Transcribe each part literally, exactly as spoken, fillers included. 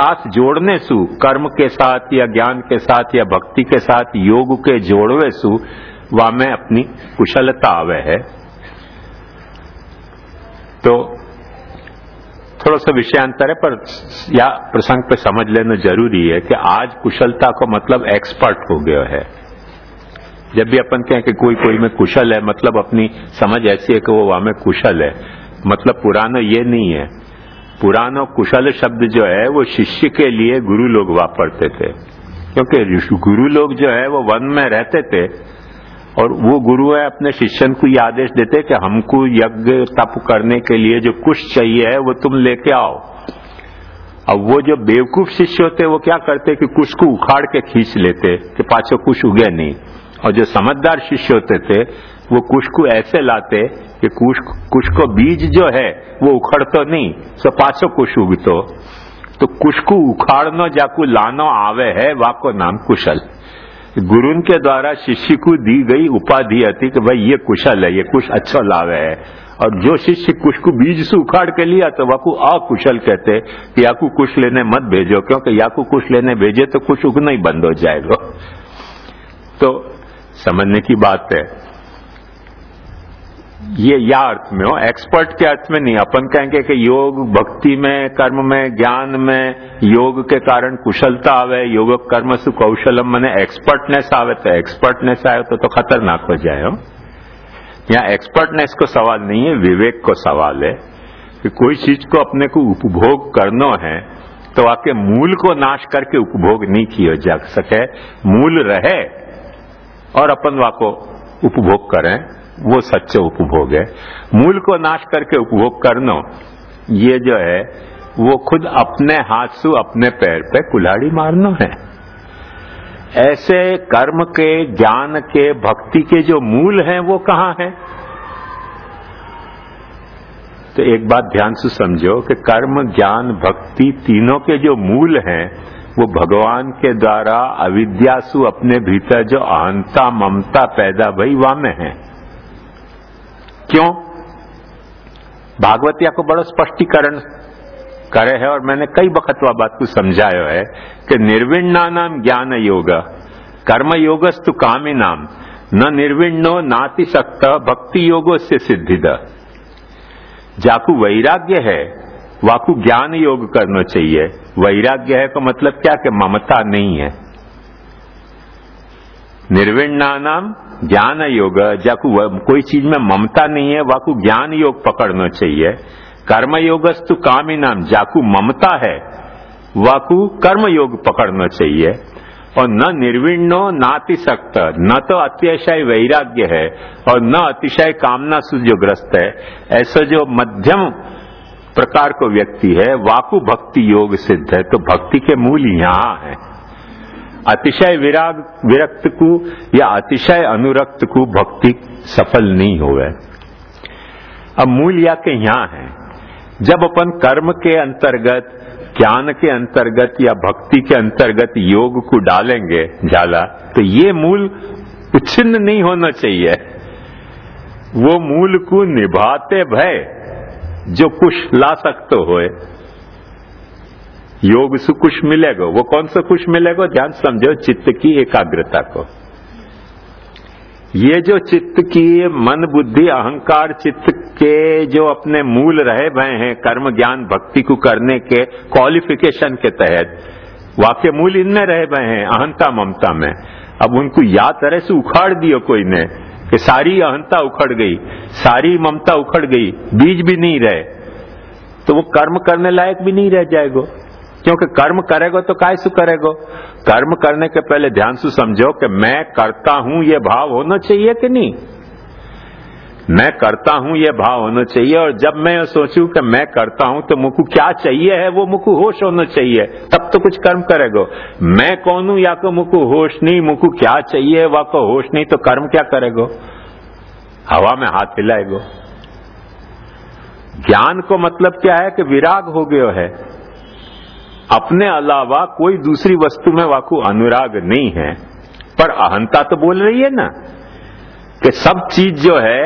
साथ जोड़ने सु, कर्म के साथ या ज्ञान के साथ या भक्ति के साथ योग के जोड़वे सु वह में अपनी कुशलता आवे है। तो थोड़ा सा विषयांतर है, पर या प्रसंग पे समझ लेना जरूरी है कि आज कुशलता को मतलब एक्सपर्ट हो गया है। जब भी अपन कहें कि कोई कोई में कुशल है, मतलब अपनी समझ ऐसी है कि वो वहां में कुशल है। मतलब पुराना ये नहीं है। पुराना कुशल शब्द जो है वो शिष्य के लिए गुरु लोग वापरते थे, क्योंकि गुरु लोग जो है वो वन में रहते थे और वो गुरु है अपने शिष्यन को ये आदेश देते कि हमको यज्ञ तप करने के लिए जो कुश चाहिए है वो तुम लेके आओ। अब वो जो बेवकूफ शिष्य होते वो क्या करते कि कुश को उखाड़ के खींच लेते कि पाछो कुश उगे नहीं, और जो समझदार शिष्य होते थे वो कुश को ऐसे लाते कि कुश कुश को बीज जो है वो उखड़तो नहीं, सो पाछो कुश उगतो। तो कुश को उखाड़नो जाकू लानो आवे है वाको नाम कुशल। गुरुन के द्वारा शिष्य को दी गई उपाधि थी कि भाई ये कुशल है, ये कुश अच्छा लावे है। और जो शिष्य कुश को बीज से उखाड़ के लिया तो वाकू अकुशल कहते कि याकू कुश लेने मत भेजो, क्योंकि याकू कुश लेने भेजे तो कुश उगना ही बंद हो जाएगा। तो समझने की बात है ये या अर्थ में हो, एक्सपर्ट के अर्थ में नहीं। अपन कहेंगे कि योग भक्ति में, कर्म में, ज्ञान में योग के कारण कुशलता आवे, योग कर्म सु कौशलम मने एक्सपर्टनेस आवे। तो एक्सपर्टनेस आए तो, तो खतरनाक हो जाए। हो यहाँ एक्सपर्टनेस को सवाल नहीं है, विवेक को सवाल है कि कोई चीज को अपने को उपभोग करना है तो आके मूल को नाश करके उपभोग नहीं किया जा सके। मूल रहे और अपन वाको उपभोग करें, वो सच्चे उपभोग है। मूल को नाश करके उपभोग करना ये जो है वो खुद अपने हाथ से अपने पैर पे कुल्हाड़ी मारना है। ऐसे कर्म के, ज्ञान के, भक्ति के जो मूल हैं वो कहां हैं? तो एक बात ध्यान से समझो कि कर्म, ज्ञान, भक्ति तीनों के जो मूल हैं वो भगवान के द्वारा अविद्यासु अपने भीतर जो अहंता ममता पैदा भई वहां में है। क्यों? भागवतिया को बड़ा स्पष्टीकरण करे है और मैंने कई वक्त वह बात को समझाया है कि निर्विण्णा नाम ज्ञान योग कर्म योगस्तु कामी नाम न निर्विण्णो नाति सक्त भक्ति योगो से सिद्धिद। जाकू वैराग्य है वाकू ज्ञान योग करना चाहिए। वैराग्य है का मतलब क्या कि ममता नहीं है। निर्विण्णा नाम ज्ञान योग, जाकू कोई चीज में ममता नहीं है वाकू ज्ञान योग पकड़ना चाहिए। कर्म योगस्तु कामी नाम, जाकू ममता है वाकू कर्म योग पकड़ना चाहिए। और न निर्विण्णो नातिशक्त, न तो अतिशय वैराग्य है और न अतिशय कामना से जो ग्रस्त है। ऐसा जो मध्यम प्रकार को व्यक्ति है वाकू भक्ति योग सिद्ध है। तो भक्ति के मूल यहां है। अतिशय विराग विरक्त को या अतिशय अनुरक्त को भक्ति सफल नहीं होवे। अब मूल या के यहां है। जब अपन कर्म के अंतर्गत, ज्ञान के अंतर्गत या भक्ति के अंतर्गत योग को डालेंगे जाला, तो ये मूल उच्छिन्न नहीं होना चाहिए। वो मूल को निभाते भय जो कुछ ला सकते होए, योग से कुछ मिलेगा। वो कौन सा कुछ मिलेगा? ध्यान समझो, चित्त की एकाग्रता को। ये जो चित्त की मन बुद्धि अहंकार चित्त के जो अपने मूल रहे भय हैं कर्म ज्ञान भक्ति को करने के क्वालिफिकेशन के तहत, वाक्य मूल इनमें रहे भय हैं अहंता ममता में। अब उनको या तरह से उखाड़ दियो कोई ने कि सारी अहंता उखड़ गई, सारी ममता उखड़ गई, बीज भी नहीं रहे, तो वो कर्म करने लायक भी नहीं रह जाएगा। क्योंकि कर्म करेगा तो काय से करेगा? कर्म करने के पहले ध्यान से समझो कि मैं करता हूं ये भाव होना चाहिए कि नहीं? मैं करता हूं ये भाव होना चाहिए। और जब मैं ये सोचूं कि मैं करता हूं तो मुझको क्या चाहिए है वो मुझको होश होना चाहिए, तब तो कुछ कर्म करेगा। मैं कौन हूं या को मुझको होश नहीं, मुझको क्या चाहिए वा को होश नहीं, तो कर्म क्या करेगा? हवा में हाथ हिलाएगा। ज्ञान को मतलब क्या है कि विराग हो गया है, अपने अलावा कोई दूसरी वस्तु में वाकू अनुराग नहीं है। पर अहंता तो बोल रही है ना कि सब चीज जो है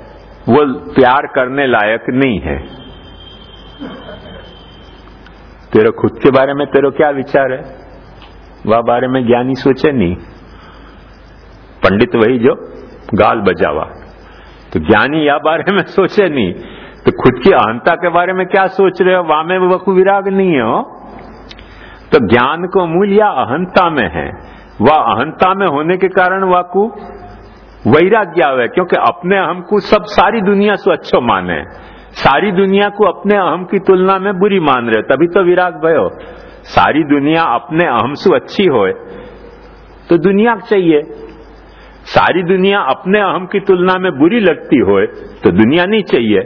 वो प्यार करने लायक नहीं है। तेरे खुद के बारे में तेरे क्या विचार है, वह बारे में ज्ञानी सोचे नहीं। पंडित वही जो गाल बजावा, तो ज्ञानी या बारे में सोचे नहीं। तो खुद की अहंता के बारे में क्या सोच रहे हो, वहां में वकु विराग नहीं हो। तो ज्ञान को मूल या अहंता में है, वह अहंता में होने के कारण वाकु वैराग्य आवे, क्योंकि अपने अहम को सब सारी दुनिया से अच्छो माने, सारी दुनिया को अपने अहम की तुलना में बुरी मान रहे, तभी तो विराग भयो। सारी दुनिया अपने अहम से अच्छी होए तो दुनिया चाहिए, सारी दुनिया अपने अहम की तुलना में बुरी लगती होए तो दुनिया नहीं चाहिए।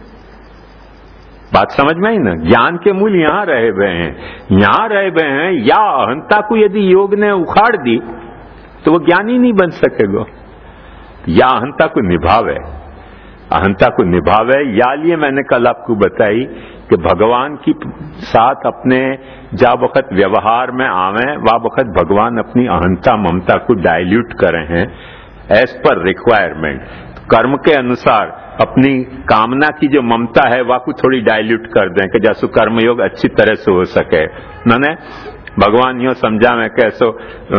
बात समझ में आई ना। ज्ञान के मूल यहां रहे हुए हैं, यहां रहे हुए हैं। या अहंता को यदि योग ने उखाड़ दी तो वो ज्ञानी नहीं बन सकेगा। या अहंता को निभावे, अहंता को निभावे। या लिए मैंने कल आपको बताई कि भगवान की साथ अपने जा वक्त व्यवहार में आवे, वह वक्त भगवान अपनी अहंता ममता को डाइल्यूट करे हैं एज पर रिक्वायरमेंट। कर्म के अनुसार अपनी कामना की जो ममता है वह को थोड़ी डाइल्यूट कर दें कि जैसो कर्मयोग अच्छी तरह से हो सके। मैंने भगवान यो समझा में कैसो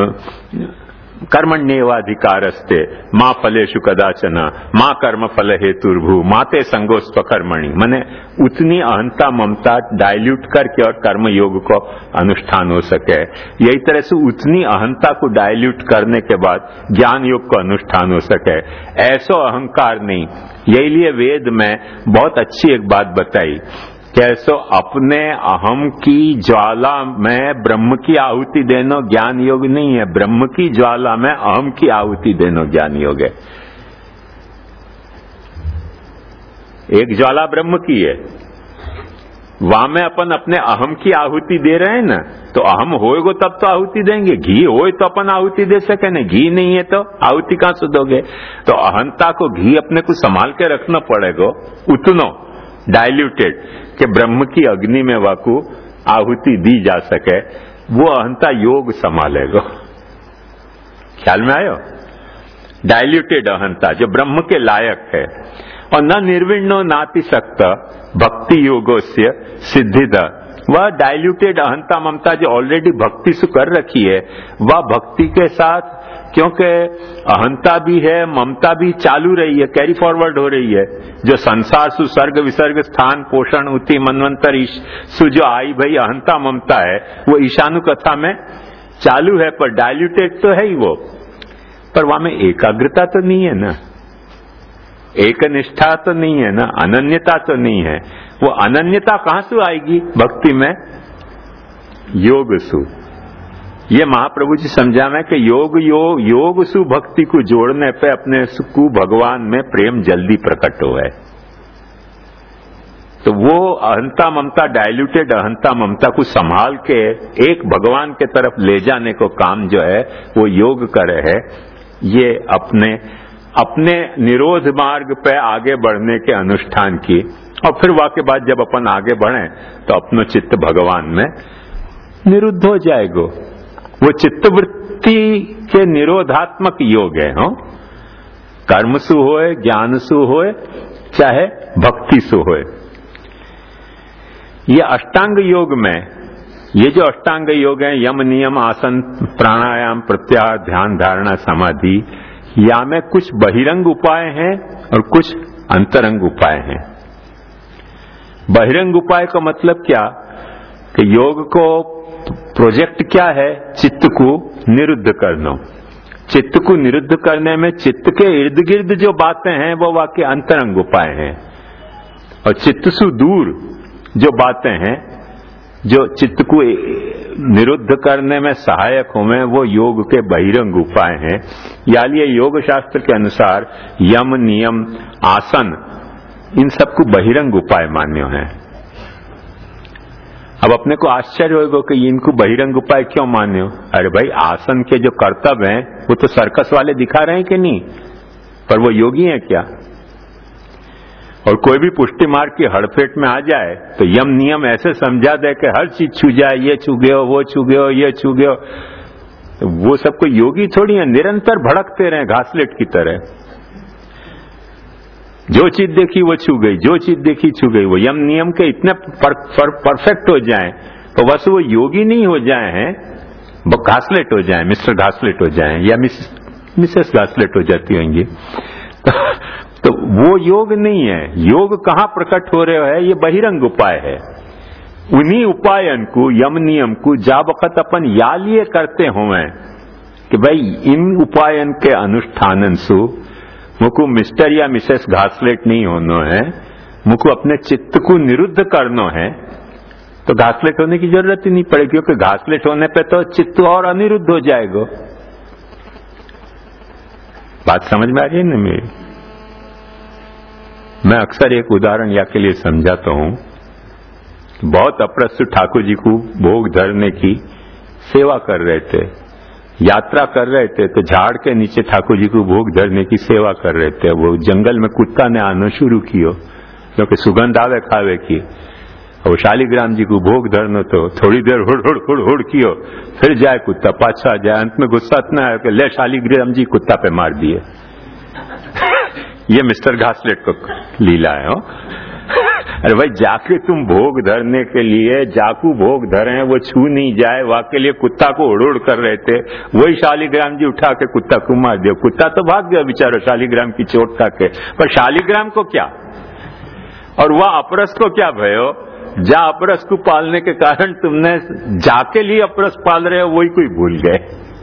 कर्मण्येवाधिकारस्ते मां फलेषु कदाचन मां कर्म फल हेतुर्भु माते संगोस्त्व कर्मणि। माने उतनी अहंता ममता डाइल्यूट करके और कर्म योग को अनुष्ठान हो सके। यही तरह से उतनी अहंता को डाइल्यूट करने के बाद ज्ञान योग को अनुष्ठान हो सके। ऐसो अहंकार नहीं। यही लिए वेद में बहुत अच्छी एक बात बताई, कैसो अपने अहम की ज्वाला में ब्रह्म की आहुति देना ज्ञान योग नहीं है, ब्रह्म की ज्वाला में अहम की आहुति देना ज्ञान योग है। एक ज्वाला ब्रह्म की है, वहां में अपन अपने अहम की आहुति दे रहे हैं ना, तो अहम होएगो तब तो आहुति देंगे। घी होए तो अपन आहुति दे सके ना, घी नहीं है तो आहुति कहां से दोगे। तो अहंता को घी अपने को संभाल के रखना पड़ेगा, उतनो डाइल्यूटेड कि ब्रह्म की अग्नि में वाकु आहुति दी जा सके। वो अहंता योग संभालेगा। ख्याल में आयो। डाइल्यूटेड अहंता जो ब्रह्म के लायक है। और न निर्विण्णो नाति शक्त भक्ति योगोस्य सिद्धिद। वह डाइल्यूटेड अहंता ममता जो ऑलरेडी भक्ति से कर रखी है, वह भक्ति के साथ, क्योंकि अहंता भी है ममता भी चालू रही है, कैरी फॉरवर्ड हो रही है। जो संसार सु सर्ग विसर्ग स्थान पोषण उति मनवंतर सु जो आई भाई अहंता ममता है, वो ईशानु कथा में चालू है, पर डाइल्यूटेड तो है ही वो। पर वहां में एकाग्रता तो नहीं है ना, एक निष्ठा तो नहीं है ना, अनन्यता तो नहीं है। वो अनन्यता कहां से आएगी भक्ति में? योग सु। ये महाप्रभु जी समझा में कि योग योग योग सु भक्ति को जोड़ने पे अपने को भगवान में प्रेम जल्दी प्रकट हो है। तो वो अहंता ममता डाइल्यूटेड अहंता ममता को संभाल के एक भगवान के तरफ ले जाने को काम जो है वो योग करे है। ये अपने अपने निरोध मार्ग पे आगे बढ़ने के अनुष्ठान की, और फिर वहां के बाद जब अपन आगे बढ़े तो अपनो चित्त भगवान में निरुद्ध हो जाएगा। वो चित्तवृत्ति के निरोधात्मक योग है। हो कर्म सु होए, ज्ञान सु होए, चाहे भक्ति सु होए। ये अष्टांग योग में, ये जो अष्टांग योग है, यम नियम आसन प्राणायाम प्रत्याहार ध्यान धारणा समाधि, या में कुछ बहिरंग उपाय हैं और कुछ अंतरंग उपाय हैं। बहिरंग उपाय का मतलब क्या कि योग को प्रोजेक्ट क्या है? चित्त को निरुद्ध करना। चित्त को निरुद्ध करने में चित्त के इर्द गिर्द जो बातें हैं वो वाकई अंतरंग उपाय हैं, और चित्त से दूर जो बातें हैं जो चित्त को निरुद्ध करने में सहायक हों वो योग के बहिरंग उपाय हैं। या लिए योग शास्त्र के अनुसार यम नियम आसन इन सबको बहिरंग उपाय मान्य हैं। अब अपने को आश्चर्य होगा कि इनको बहिरंग उपाय क्यों मान्य? अरे भाई, आसन के जो कर्तव्य हैं वो तो सर्कस वाले दिखा रहे हैं कि नहीं, पर वो योगी हैं क्या? और कोई भी पुष्टि मार्ग की हड़फेट में आ जाए तो यम नियम ऐसे समझा दे कि हर चीज छू जाए, ये छू गए हो, वो छू गए हो, ये छू गए हो। तो वो सब कोई योगी थोड़ी है, निरंतर भड़कते रहे घासलेट की तरह। जो चीज देखी वो छू गई, जो चीज देखी छू गई। वो यम नियम के इतने पर, पर, परफेक्ट हो जाएं तो बस वो योगी नहीं हो जाए हैं, वो घासलेट हो जाए, मिस्टर घासलेट हो जाए या मिस मिसेस घासलेट हो जाती होंगी। तो, तो वो योग नहीं है। योग कहाँ प्रकट हो रहे है? ये बहिरंग उपाय है। उन्हीं उपायन को, यम नियम को जा वक्त अपन या लिए करते हुए कि भाई इन उपायन के अनुष्ठानन सु मुझको मिस्टर या मिसेस घासलेट नहीं होना है, मुझको अपने चित्त को निरुद्ध करना है, तो घासलेट होने की जरूरत ही नहीं पड़ेगी, क्योंकि घासलेट होने पे तो चित्त और अनिरुद्ध हो जाएगा। बात समझ में आ रही है ना मेरी? मैं अक्सर एक उदाहरण या के लिए समझाता हूं। बहुत अप्रस्तुत ठाकुर जी को भोग धरने की सेवा कर रहे थे, यात्रा कर रहे थे, तो झाड़ के नीचे ठाकुर जी को भोग धरने की सेवा कर रहे थे। वो जंगल में कुत्ता ने आना शुरू किया, क्योंकि सुगंध आवे खावे की। और शालिग्राम जी को भोग धरनो तो थोड़ी देर हुड़ हुड़ हुड़ हुड़ कियो, फिर जाए कुत्ता, पाछा जाए, अंत में गुस्सा इतना है कि ले शालिग्राम जी कुत्ता पे मार दिए। ये मिस्टर घासलेट को लीला है। हो अरे भाई, जाके तुम भोग धरने के लिए जाकू भोग धरे हैं, वो छू नहीं जाए, वहां के लिए कुत्ता को उड़ उड़ कर रहे थे, वही शालिग्राम जी उठा के कुत्ता को मार दिया। कुत्ता तो भाग गया बेचारा शालिग्राम की चोट खा के, पर शालिग्राम को क्या और वह अपरस को क्या भयो? जा अपरस को पालने के कारण तुमने जाके लिए अपरस पाल रहे हो, वही कोई भूल गए।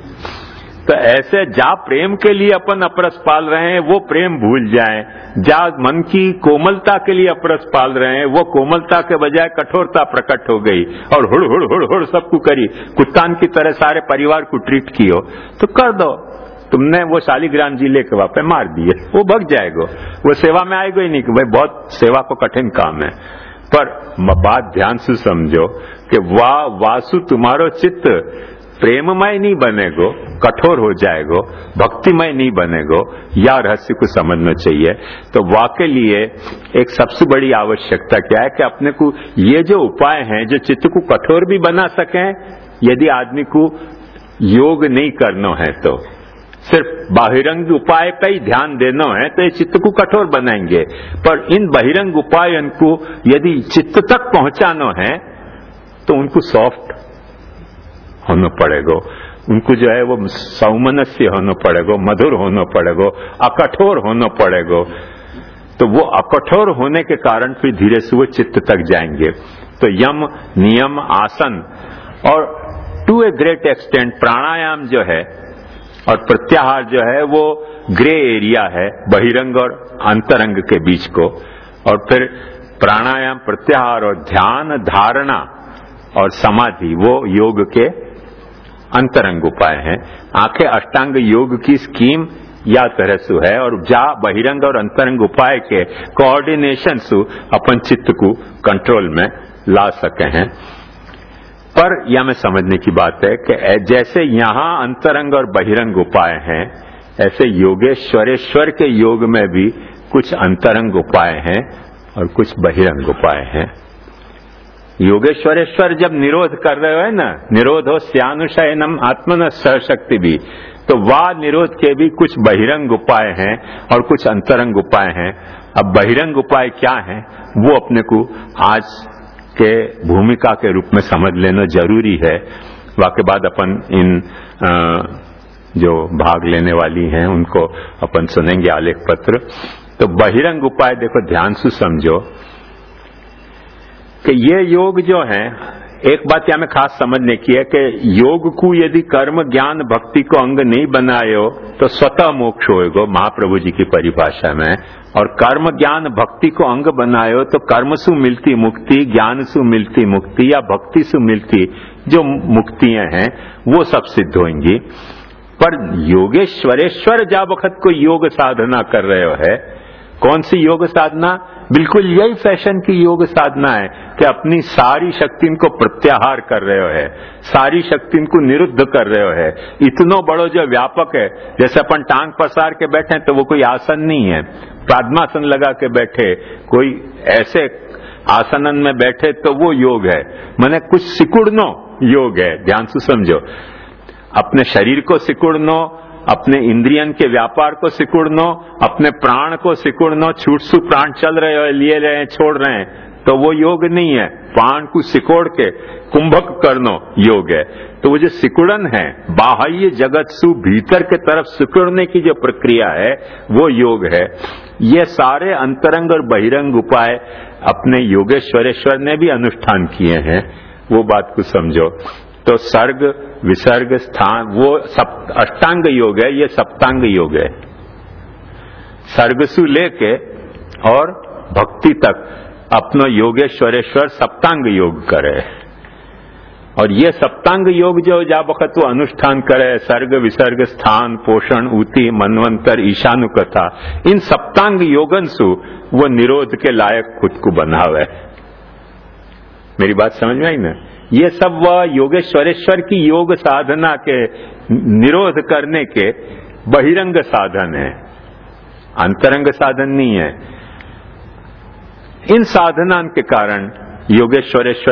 तो ऐसे जा प्रेम के लिए अपन अपरस पाल रहे हैं, वो प्रेम भूल जाएं। जा मन की कोमलता के लिए अपरस पाल रहे हैं, वो कोमलता के बजाय कठोरता प्रकट हो गई और हुड़ हुड़ हुड़ हुड़ सबको करी, कुत्तान की तरह सारे परिवार को ट्रीट कियो। तो कर दो, तुमने वो शालिग्राम जी लेके वापस मार दिए, वो भग जाएगा, वो सेवा में आएगा ही नहीं कि भाई बहुत सेवा को कठिन काम है। पर बात ध्यान से समझो कि वाह वासु तुम्हारो चित्त प्रेममय नहीं बनेगो, कठोर हो जाएगो, भक्तिमय नहीं बनेगो, या रहस्य को समझना चाहिए। तो वाह के लिए एक सबसे बड़ी आवश्यकता क्या है कि अपने को ये जो उपाय हैं जो चित्त को कठोर भी बना सकें, यदि आदमी को योग नहीं करना है तो सिर्फ बहिरंग उपाय पे ही ध्यान देना है तो ये चित्त को कठोर बनाएंगे। पर इन बहिरंग उपायन को यदि चित्त तक पहुंचाना है तो उनको सॉफ्ट होना पड़ेगा, उनको जो है वो सौमनस्य होना पड़ेगा, मधुर होना पड़ेगा, अकठोर होना पड़ेगा। तो वो अकठोर होने के कारण फिर धीरे से वो चित्त तक जाएंगे। तो यम, नियम, आसन और टू ए ग्रेट एक्सटेंट प्राणायाम जो है और प्रत्याहार जो है वो ग्रे एरिया है बहिरंग और अंतरंग के बीच को। और फिर प्राणायाम, प्रत्याहार और ध्यान, धारणा और समाधि वो योग के अंतरंग उपाय हैं। आंखें अष्टांग योग की स्कीम या तरह से है और जा बहिरंग और अंतरंग उपाय के कोऑर्डिनेशन से अपन चित्त को कंट्रोल में ला सके हैं। पर यह में समझने की बात है कि जैसे यहां अंतरंग और बहिरंग उपाय हैं, ऐसे योगेश्वरेश्वर के योग में भी कुछ अंतरंग उपाय हैं और कुछ बहिरंग उपाय हैं। योगेश्वरेश्वर जब निरोध कर रहे हो ना, निरोधो स्यानुशयनम आत्मन सहशक्ति भी, तो वह निरोध के भी कुछ बहिरंग उपाय हैं और कुछ अंतरंग उपाय हैं। अब बहिरंग उपाय क्या हैं वो अपने को आज के भूमिका के रूप में समझ लेना जरूरी है। वाके बाद अपन इन आ, जो भाग लेने वाली हैं उनको अपन सुनेंगे आलेख पत्र। तो बहिरंग उपाय देखो ध्यान से समझो कि ये योग जो है, एक बात यहाँ में खास समझने की है कि योग को यदि कर्म ज्ञान भक्ति को अंग नहीं बनायो तो स्वतः मोक्ष होएगा महाप्रभु जी की परिभाषा में। और कर्म ज्ञान भक्ति को अंग बनायो तो कर्म से मिलती मुक्ति, ज्ञान से मिलती मुक्ति या भक्ति से मिलती जो मुक्तियां हैं वो सब सिद्ध होंगी। पर योगेश्वरेश्वर जा वक्त को योग साधना कर रहे हो है, कौन सी योग साधना? बिल्कुल यही फैशन की योग साधना है कि अपनी सारी शक्ति को प्रत्याहार कर रहे हो है, सारी शक्ति को निरुद्ध कर रहे हो है। इतनो बड़ो जो व्यापक है, जैसे अपन टांग पसार के बैठे तो वो कोई आसन नहीं है, पद्मासन लगा के बैठे, कोई ऐसे आसनन में बैठे तो वो योग है, माने कुछ सिकुड़नो योग है। ध्यान से समझो, अपने शरीर को सिकुड़नो, अपने इंद्रियन के व्यापार को सिकुड़नो, अपने प्राण को सिकुड़नो, छूट सु प्राण चल रहे हो, लिए रहे हैं, छोड़ रहे हैं, तो वो योग नहीं है। पान को सिकोड़ के कुंभक करनो योग है। तो वो जो सिकुड़न है, बाह्य जगत सु भीतर के तरफ सिकुड़ने की जो प्रक्रिया है वो योग है। ये सारे अंतरंग और बहिरंग उपाय अपने योगेश्वरेश्वर ने भी अनुष्ठान किए हैं, वो बात को समझो। तो सर्ग विसर्ग स्थान वो सप, अष्टांग योग है, ये सप्तांग योग है। सर्गसु लेके और भक्ति तक अपना योगेश्वरेश्वर सप्तांग योग करे। और ये सप्तांग योग जो जा वक्त वो अनुष्ठान करे, सर्ग विसर्ग स्थान पोषण ऊति मनवंतर ईशानु कथा, इन सप्तांग योगन सु वो निरोध के लायक खुद को बनावे। मेरी बात समझ में आई ना? ये सब वह योगेश्वरेश्वर की योग साधना के निरोध करने के बहिरंग साधन है, अंतरंग साधन नहीं है। इन साधना के कारण योगेश्वरेश्वर